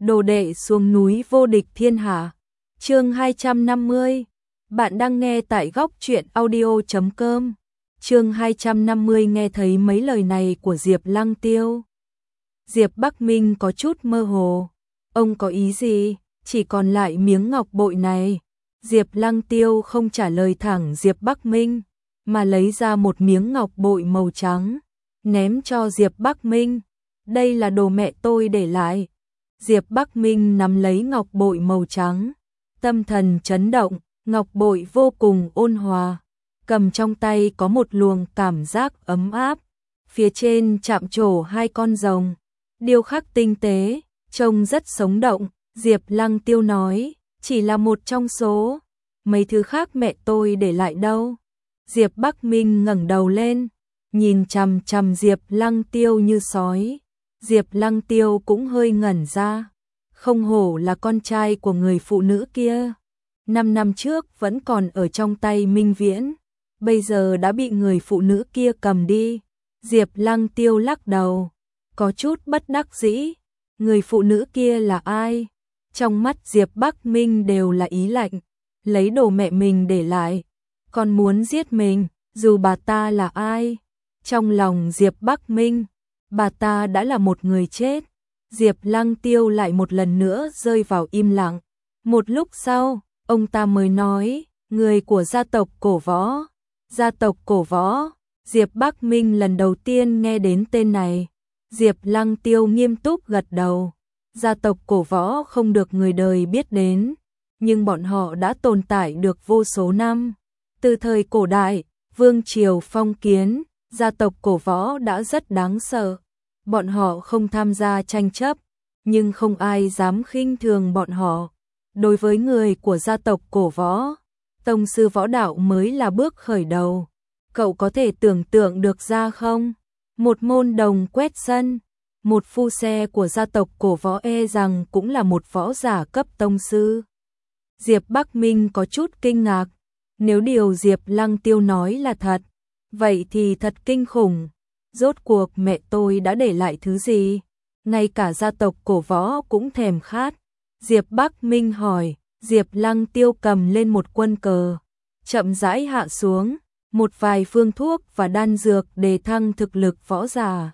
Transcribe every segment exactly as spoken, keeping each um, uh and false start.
đồ đệ xuống núi vô địch thiên hạ. Chương hai trăm năm mươi. Bạn đang nghe tại góc truyện audio chấm com. Chương hai trăm năm mươi. Nghe thấy mấy lời này của Diệp Lăng Tiêu, Diệp Bắc Minh có chút mơ hồ. Ông có ý gì? Chỉ còn lại miếng ngọc bội này. Diệp Lăng Tiêu không trả lời thẳng Diệp Bắc Minh, mà lấy ra một miếng ngọc bội màu trắng, ném cho Diệp Bắc Minh. Đây là đồ mẹ tôi để lại. Diệp Bắc Minh nắm lấy ngọc bội màu trắng, tâm thần chấn động, ngọc bội vô cùng ôn hòa, cầm trong tay có một luồng cảm giác ấm áp, phía trên chạm trổ hai con rồng, điêu khắc tinh tế, trông rất sống động. Diệp Lăng Tiêu nói, chỉ là một trong số, mấy thứ khác mẹ tôi để lại đâu. Diệp Bắc Minh ngẩng đầu lên, nhìn chằm chằm Diệp Lăng Tiêu như sói. Diệp Lăng Tiêu cũng hơi ngẩn ra, không hổ là con trai của người phụ nữ kia. Năm năm trước vẫn còn ở trong tay Minh Viễn, bây giờ đã bị người phụ nữ kia cầm đi. Diệp Lăng Tiêu lắc đầu, có chút bất đắc dĩ. Người phụ nữ kia là ai? Trong mắt Diệp Bắc Minh đều là ý lạnh. Lấy đồ mẹ mình để lại, còn muốn giết mình, dù bà ta là ai. Trong lòng Diệp Bắc Minh, bà ta đã là một người chết. Diệp Lăng Tiêu lại một lần nữa rơi vào im lặng. Một lúc sau, ông ta mới nói, người của gia tộc Cổ Võ. Gia tộc Cổ Võ. Diệp Bắc Minh lần đầu tiên nghe đến tên này. Diệp Lăng Tiêu nghiêm túc gật đầu. Gia tộc Cổ Võ không được người đời biết đến, nhưng bọn họ đã tồn tại được vô số năm. Từ thời cổ đại, vương triều phong kiến, gia tộc Cổ Võ đã rất đáng sợ. Bọn họ không tham gia tranh chấp, nhưng không ai dám khinh thường bọn họ. Đối với người của gia tộc Cổ Võ, tông sư võ đạo mới là bước khởi đầu. Cậu có thể tưởng tượng được ra không? Một môn đồng quét sân, một phu xe của gia tộc Cổ Võ e rằng cũng là một võ giả cấp tông sư. Diệp Bắc Minh có chút kinh ngạc. Nếu điều Diệp Lăng Tiêu nói là thật, vậy thì thật kinh khủng. Rốt cuộc mẹ tôi đã để lại thứ gì? Ngay cả gia tộc Cổ Võ cũng thèm khát. Diệp Bắc Minh hỏi. Diệp Lăng Tiêu cầm lên một quân cờ, chậm rãi hạ xuống. Một vài phương thuốc và đan dược để thăng thực lực võ giả,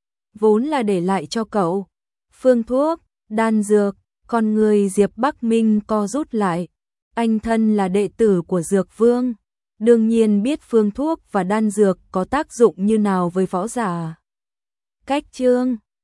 vốn là để lại cho cậu. Phương thuốc, đan dược, con người Diệp Bắc Minh co rút lại. Anh thân là đệ tử của Dược Vương, đương nhiên biết phương thuốc và đan dược có tác dụng như nào với võ giả. Cách chương